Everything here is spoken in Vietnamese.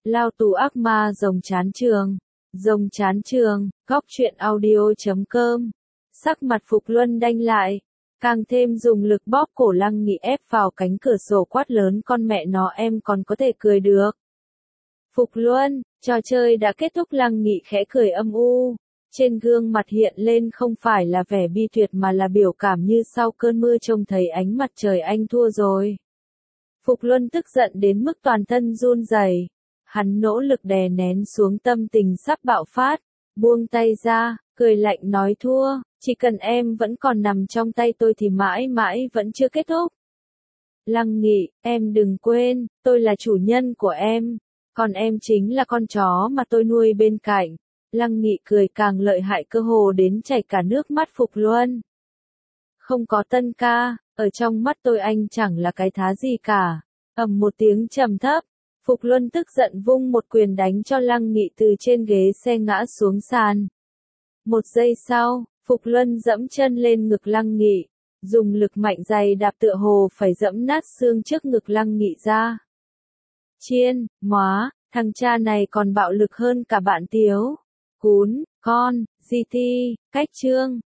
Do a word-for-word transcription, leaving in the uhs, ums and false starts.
Lao tù ác ma rồng chán trường. Rồng chán trường, góc truyện audio.com. Sắc mặt Phục Luân đanh lại, càng thêm dùng lực bóp cổ Lăng Nghị ép vào cánh cửa sổ quát lớn con mẹ nó em còn có thể cười được. Phục Luân, trò chơi đã kết thúc. Lăng Nghị khẽ cười âm u. Trên gương mặt hiện lên không phải là vẻ bi tuyệt mà là biểu cảm như sau cơn mưa trông thấy ánh mặt trời anh thua rồi. Phục Luân tức giận đến mức toàn thân run rẩy. Hắn nỗ lực đè nén xuống tâm tình sắp bạo phát, buông tay ra, cười lạnh nói thua, chỉ cần em vẫn còn nằm trong tay tôi thì mãi mãi vẫn chưa kết thúc. Lăng Nghị, em đừng quên, tôi là chủ nhân của em, còn em chính là con chó mà tôi nuôi bên cạnh. Lăng Nghị cười càng lợi hại cơ hồ đến chảy cả nước mắt Phục Luân. Không có Tân ca, ở trong mắt tôi anh chẳng là cái thá gì cả. Ầm một tiếng trầm thấp, Phục Luân tức giận vung một quyền đánh cho Lăng Nghị từ trên ghế xe ngã xuống sàn. Một giây sau, Phục Luân dẫm chân lên ngực Lăng Nghị, dùng lực mạnh dày đạp tựa hồ phải dẫm nát xương trước ngực Lăng Nghị ra. Chiên, móa, thằng cha này còn bạo lực hơn cả bạn Tiếu. Cún, con, gi ti, cách chương.